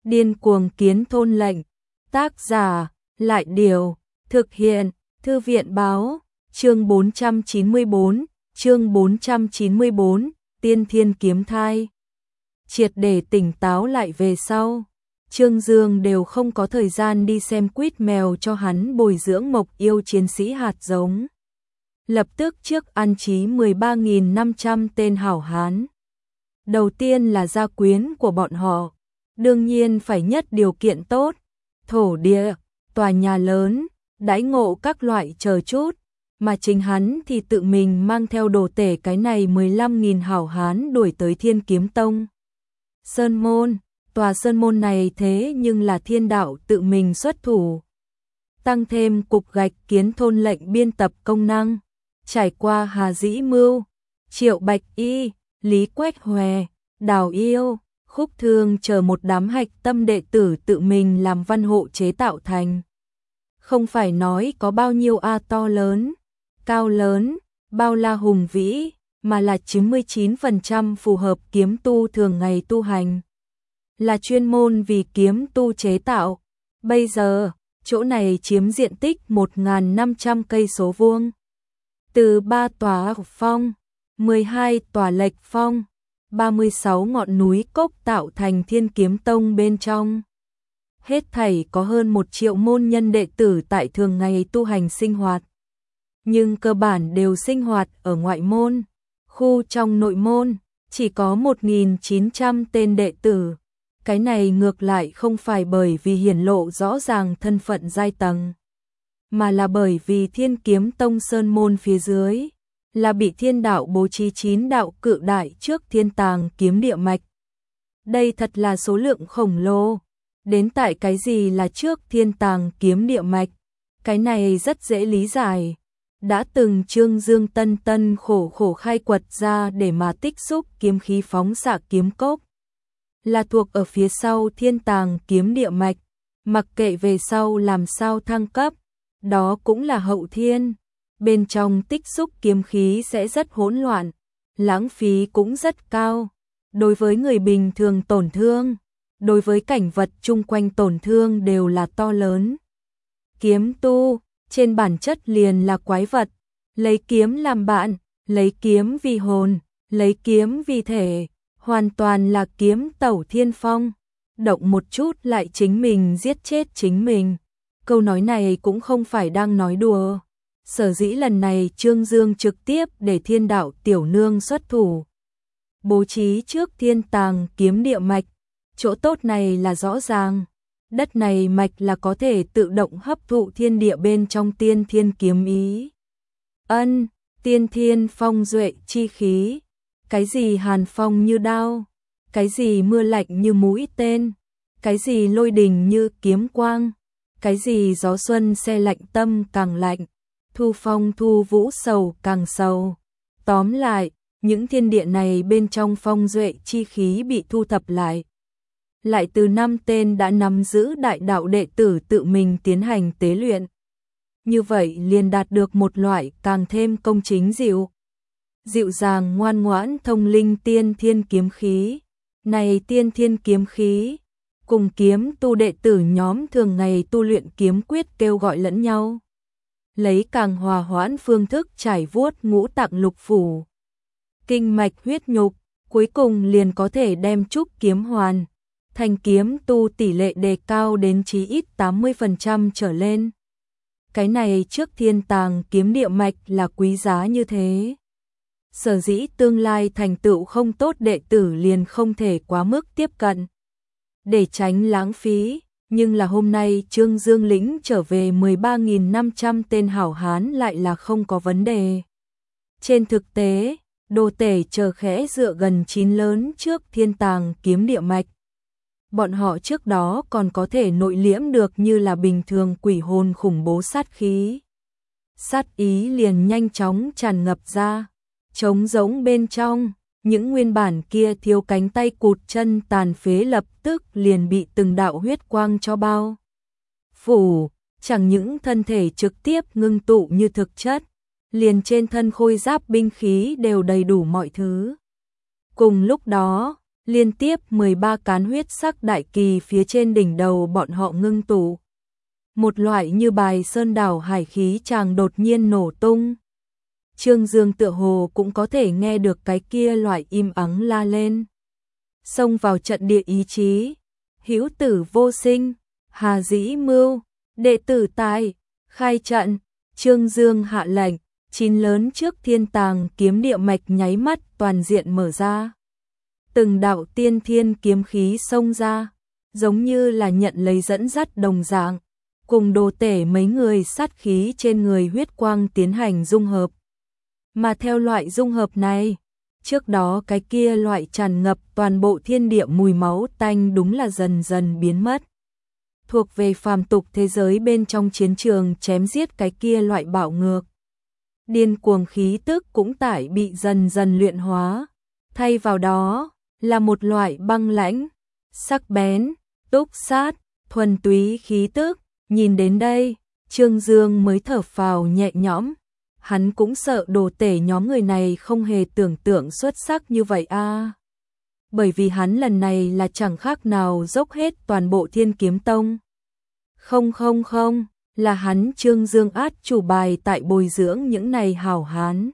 Điên cuồng kiến thôn lệnh. Tác giả, Lại Điều. Thực hiện, Thư viện Báo. Chương 494, Tiên Thiên Kiếm Thai. Triệt để tỉnh táo lại về sau, Trương Dương đều không có thời gian đi xem quýt mèo cho hắn bồi dưỡng mộc yêu chiến sĩ hạt giống. Lập tức trước an trí 13.500 tên hảo hán. Đầu tiên là gia quyến của bọn họ, đương nhiên phải nhất điều kiện tốt, thổ địa, tòa nhà lớn, đãi ngộ các loại chờ chút, mà chính hắn thì tự mình mang theo đồ tể cái này 15.000 hảo hán đuổi tới Thiên Kiếm Tông. Sơn môn, tòa sơn môn này thế nhưng là thiên đạo tự mình xuất thủ. Tăng thêm cục gạch kiến thôn lệnh biên tập công năng, trải qua Hà Dĩ Mưu, Triệu Bạch Y, Lý Quách Hòe, Đào Yêu, Khúc Thương chờ một đám hạch tâm đệ tử tự mình làm văn hộ chế tạo thành. Không phải nói có bao nhiêu to lớn, cao lớn, bao la hùng vĩ, mà là 99% phù hợp kiếm tu thường ngày tu hành. Là chuyên môn vì kiếm tu chế tạo. Bây giờ, chỗ này chiếm diện tích 1.500 cây số vuông. Từ 3 tòa phong, 12 tòa lệch phong, 36 ngọn núi cốc tạo thành Thiên Kiếm Tông bên trong. Hết thảy có hơn 1 triệu môn nhân đệ tử tại thường ngày tu hành sinh hoạt. Nhưng cơ bản đều sinh hoạt ở ngoại môn. Khu trong nội môn, chỉ có 1.900 tên đệ tử. Cái này ngược lại không phải bởi vì hiển lộ rõ ràng thân phận giai tầng, mà là bởi vì Thiên Kiếm Tông sơn môn phía dưới là bị thiên đạo bố trí 9 đạo cự đại trước thiên tàng kiếm địa mạch. Đây thật là số lượng khổng lồ. Đến tại cái gì là trước thiên tàng kiếm địa mạch, cái này rất dễ lý giải. Đã từng Trương Dương tân khổ khai quật ra để mà tích xúc kiếm khí phóng xạ kiếm cốc, là thuộc ở phía sau thiên tàng kiếm địa mạch, mặc kệ về sau làm sao thăng cấp, đó cũng là hậu thiên. Bên trong tích xúc kiếm khí sẽ rất hỗn loạn, lãng phí cũng rất cao. Đối với người bình thường tổn thương, đối với cảnh vật chung quanh tổn thương đều là to lớn. Kiếm tu, trên bản chất liền là quái vật, lấy kiếm làm bạn, lấy kiếm vì hồn, lấy kiếm vì thể, hoàn toàn là kiếm tẩu thiên phong, động một chút lại chính mình giết chết chính mình. Câu nói này cũng không phải đang nói đùa. Sở dĩ lần này Trương Dương trực tiếp để thiên đạo tiểu nương xuất thủ, bố trí trước thiên tàng kiếm địa mạch. Chỗ tốt này là rõ ràng, đất này mạch là có thể tự động hấp thụ thiên địa bên trong tiên thiên kiếm ý. Tiên thiên phong duệ chi khí, cái gì hàn phong như đao, cái gì mưa lạnh như mũi tên, cái gì lôi đình như kiếm quang, cái gì gió xuân se lạnh tâm càng lạnh, thu phong thu vũ sầu càng sầu. Tóm lại, những thiên địa này bên trong phong duệ chi khí bị thu thập lại từ 5 tên đã nắm giữ đại đạo đệ tử tự mình tiến hành tế luyện. Như vậy liền đạt được một loại càng thêm công chính dịu dàng ngoan ngoãn thông linh tiên thiên kiếm khí. Này tiên thiên kiếm khí, cùng kiếm tu đệ tử nhóm thường ngày tu luyện kiếm quyết kêu gọi lẫn nhau, lấy càng hòa hoãn phương thức trải vuốt ngũ tạng lục phủ, kinh mạch huyết nhục, cuối cùng liền có thể đem trúc kiếm hoàn thành kiếm tu tỷ lệ đề cao đến chí ít 80% trở lên. Cái này trước thiên tàng kiếm địa mạch là quý giá như thế. Sở dĩ tương lai thành tựu không tốt đệ tử liền không thể quá mức tiếp cận, để tránh lãng phí. Nhưng là hôm nay Trương Dương lĩnh trở về 13.500 tên hảo hán lại là không có vấn đề. Trên thực tế, đồ tể chờ khẽ dựa gần 9 lớn trước thiên tàng kiếm địa mạch. Bọn họ trước đó còn có thể nội liễm được như là bình thường quỷ hồn khủng bố sát khí. Sát ý liền nhanh chóng tràn ngập ra, trống rỗng bên trong, những nguyên bản kia thiếu cánh tay cụt chân tàn phế lập tức liền bị từng đạo huyết quang cho bao phủ, chẳng những thân thể trực tiếp ngưng tụ như thực chất, liền trên thân khôi giáp binh khí đều đầy đủ mọi thứ. Cùng lúc đó, Liên tiếp 13 cán huyết sắc đại kỳ phía trên đỉnh đầu bọn họ ngưng tụ. Một loại như bài sơn đảo hải khí chàng đột nhiên nổ tung. Trương Dương tựa hồ cũng có thể nghe được cái kia loại im ắng la lên. Xông vào trận địa ý chí, hữu tử vô sinh, hà dĩ mưu, đệ tử tài, khai trận. Trương Dương hạ lệnh, 9 lớn trước thiên tàng kiếm địa mạch nháy mắt toàn diện mở ra. Từng đạo tiên thiên kiếm khí xông ra, giống như là nhận lấy dẫn dắt đồng dạng, cùng Đồ Tể mấy người sát khí trên người huyết quang tiến hành dung hợp. Mà theo loại dung hợp này, trước đó cái kia loại tràn ngập toàn bộ thiên địa mùi máu tanh đúng là dần dần biến mất. Thuộc về phàm tục thế giới bên trong chiến trường chém giết cái kia loại bạo ngược. Điên cuồng khí tức cũng tải bị dần dần luyện hóa, thay vào đó là một loại băng lãnh, sắc bén, túc sát, thuần túy khí tức. Nhìn đến đây, Trương Dương mới thở phào nhẹ nhõm. Hắn cũng sợ Đồ Tể nhóm người này không hề tưởng tượng xuất sắc như vậy a. Bởi vì hắn lần này là chẳng khác nào dốc hết toàn bộ Thiên Kiếm Tông. Không, là hắn Trương Dương át chủ bài tại bồi dưỡng những này hảo hán.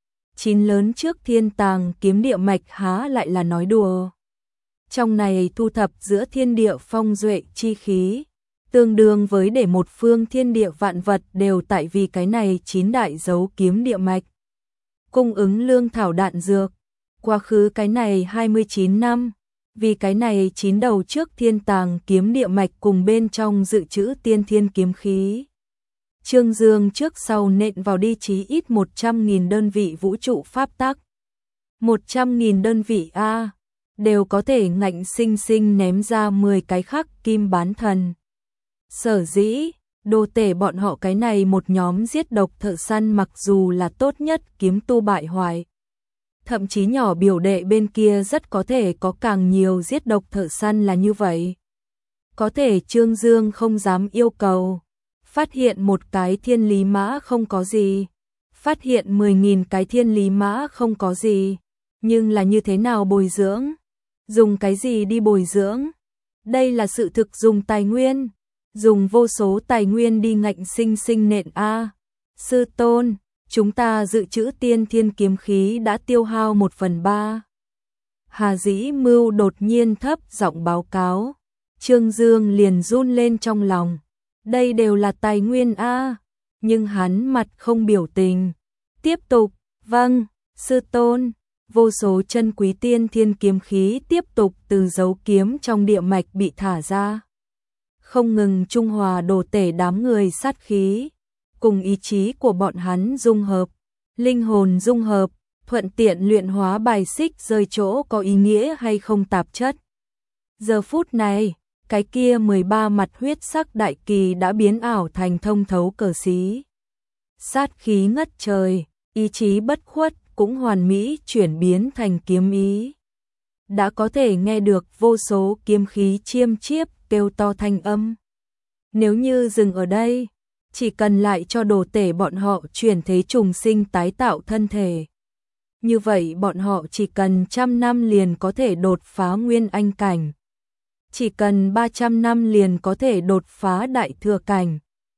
9 lớn trước thiên tàng kiếm địa mạch há lại là nói đùa. Trong này thu thập giữa thiên địa phong duệ chi khí, tương đương với để một phương thiên địa vạn vật đều tại vì cái này 9 đại dấu kiếm địa mạch. Cung ứng lương thảo đạn dược, quá khứ cái này 29 năm, vì cái này 9 đầu trước thiên tàng kiếm địa mạch cùng bên trong dự trữ tiên thiên kiếm khí. Trương Dương trước sau nện vào đi chí ít 100.000 đơn vị vũ trụ pháp tắc. 100.000 đơn vị A, đều có thể ngạnh sinh sinh ném ra 10 cái khắc kim bán thần. Sở dĩ, Đồ Tể bọn họ cái này một nhóm giết độc thợ săn mặc dù là tốt nhất kiếm tu bại hoại. Thậm chí nhỏ biểu đệ bên kia rất có thể có càng nhiều giết độc thợ săn là như vậy. Có thể Trương Dương không dám yêu cầu. Phát hiện một cái thiên lý mã không có gì. Phát hiện 10.000 cái thiên lý mã không có gì. Nhưng là như thế nào bồi dưỡng? Dùng cái gì đi bồi dưỡng? Đây là sự thực dùng tài nguyên. Dùng vô số tài nguyên đi ngạnh sinh sinh nện A. Sư tôn, chúng ta dự trữ tiên thiên kiếm khí đã tiêu hao 1/3. Hà Dĩ Mưu đột nhiên thấp giọng báo cáo. Trương Dương liền run lên trong lòng. Đây đều là tài nguyên A. Nhưng hắn mặt không biểu tình. Tiếp tục, vâng, sư tôn. Vô số chân quý tiên thiên kiếm khí tiếp tục từ dấu kiếm trong địa mạch bị thả ra. Không ngừng trung hòa Đồ Tể đám người sát khí, cùng ý chí của bọn hắn dung hợp, linh hồn dung hợp, thuận tiện luyện hóa bài xích rơi chỗ có ý nghĩa hay không tạp chất. Giờ phút này, cái kia 13 mặt huyết sắc đại kỳ đã biến ảo thành thông thấu cờ xí. Sát khí ngất trời, ý chí bất khuất cũng hoàn mỹ chuyển biến thành kiếm ý. Đã có thể nghe được vô số kiếm khí chiêm chiếp kêu to thanh âm. Nếu như dừng ở đây, chỉ cần lại cho Đồ Tể bọn họ chuyển thế trùng sinh tái tạo thân thể. Như vậy bọn họ chỉ cần 100 năm liền có thể đột phá nguyên anh cảnh. Chỉ cần 300 năm liền có thể đột phá đại thừa cảnh.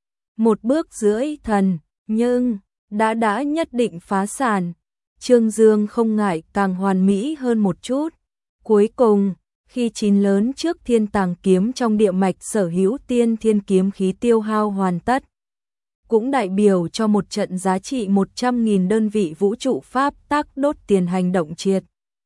Một bước rưỡi thần, nhưng đã nhất định phá sản. Trương Dương không ngại càng hoàn mỹ hơn một chút. Cuối cùng, khi 9 lớn trước thiên tàng kiếm trong địa mạch sở hữu tiên thiên kiếm khí tiêu hao hoàn tất, cũng đại biểu cho một trận giá trị 100.000 đơn vị vũ trụ pháp tắc đốt tiền hành động triệt.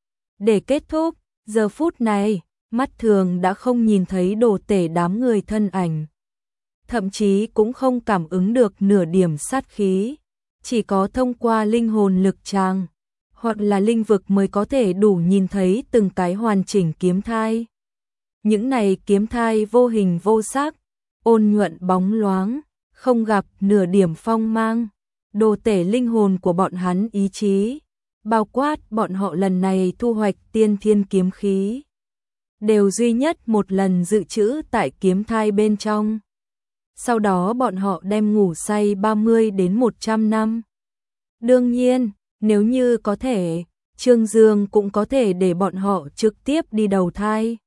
Để kết thúc, giờ phút này, mắt thường đã không nhìn thấy Đồ Tể đám người thân ảnh. Thậm chí cũng không cảm ứng được nửa điểm sát khí, chỉ có thông qua linh hồn lực tràng hoặc là linh vực mới có thể đủ nhìn thấy từng cái hoàn chỉnh kiếm thai. Những này kiếm thai vô hình vô sắc, ôn nhuận bóng loáng, không gặp nửa điểm phong mang. Đồ Tể linh hồn của bọn hắn ý chí, bao quát bọn họ lần này thu hoạch tiên thiên kiếm khí, đều duy nhất một lần dự trữ tại kiếm thai bên trong. Sau đó bọn họ đem ngủ say 30 đến 100 năm. Đương nhiên, nếu như có thể, Trương Dương cũng có thể để bọn họ trực tiếp đi đầu thai.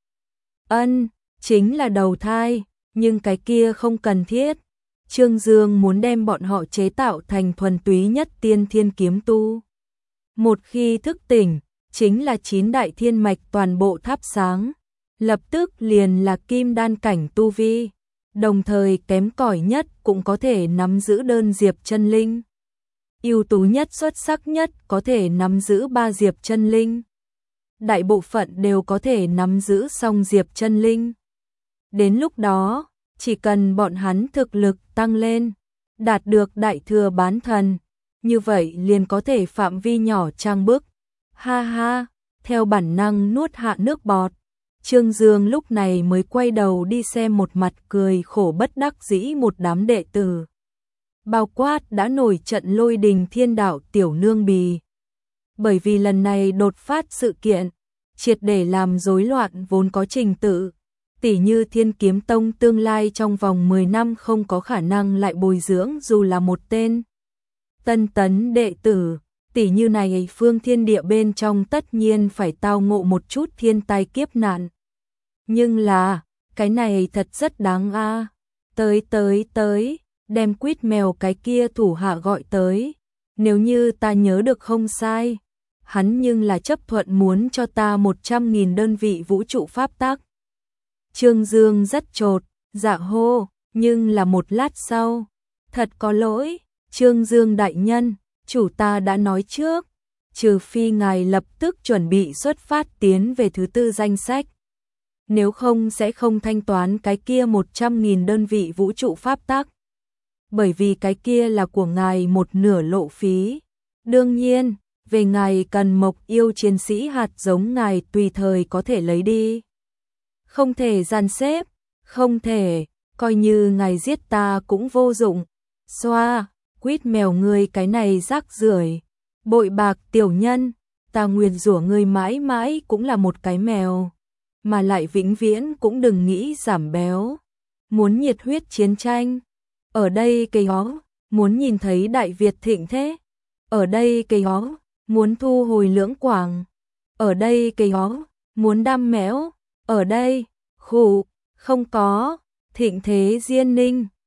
Chính là đầu thai, nhưng cái kia không cần thiết. Trương Dương muốn đem bọn họ chế tạo thành thuần túy nhất tiên thiên kiếm tu. Một khi thức tỉnh, chính là 9 đại thiên mạch toàn bộ thắp sáng, lập tức liền là kim đan cảnh tu vi, đồng thời kém cỏi nhất cũng có thể nắm giữ đơn diệp chân linh. Ưu tú nhất xuất sắc nhất có thể nắm giữ 3 diệp chân linh. Đại bộ phận đều có thể nắm giữ song diệp chân linh. Đến lúc đó, chỉ cần bọn hắn thực lực tăng lên, đạt được đại thừa bán thần, như vậy liền có thể phạm vi nhỏ trang bức. Ha ha, theo bản năng nuốt hạ nước bọt. Trương Dương lúc này mới quay đầu đi xem một mặt cười khổ bất đắc dĩ một đám đệ tử. Bao quát đã nổi trận lôi đình thiên đạo tiểu nương bì. Bởi vì lần này đột phát sự kiện, triệt để làm rối loạn vốn có trình tự. Tỉ như Thiên Kiếm Tông tương lai trong vòng 10 năm không có khả năng lại bồi dưỡng dù là một tên tân tấn đệ tử. Tỉ như này phương thiên địa bên trong tất nhiên phải tao ngộ một chút thiên tai kiếp nạn. Nhưng là, cái này thật rất đáng a. Tới, đem quýt mèo cái kia thủ hạ gọi tới. Nếu như ta nhớ được không sai, hắn nhưng là chấp thuận muốn cho ta 100.000 đơn vị vũ trụ pháp tắc. Trương Dương rất chột, dạ hô, nhưng là một lát sau, thật có lỗi, Trương Dương đại nhân, chủ ta đã nói trước, trừ phi ngài lập tức chuẩn bị xuất phát tiến về thứ 4 danh sách. Nếu không sẽ không thanh toán cái kia 100.000 đơn vị vũ trụ pháp tắc. Bởi vì cái kia là của ngài một nửa lộ phí. Đương nhiên, về ngài cần mộc yêu chiến sĩ hạt giống ngài tùy thời có thể lấy đi. Không thể dàn xếp, không thể, coi như ngài giết ta cũng vô dụng. Xoa, quýt mèo ngươi cái này rác rưởi, bội bạc tiểu nhân, ta nguyền rủa ngươi mãi mãi cũng là một cái mèo, mà lại vĩnh viễn cũng đừng nghĩ giảm béo. Muốn nhiệt huyết chiến tranh, ở đây cây ó, muốn nhìn thấy Đại Việt thịnh thế, ở đây cây ó, muốn thu hồi Lưỡng Quảng, ở đây cây ó, muốn đam méo, ở đây, khủ, không có, thịnh thế Diên Ninh,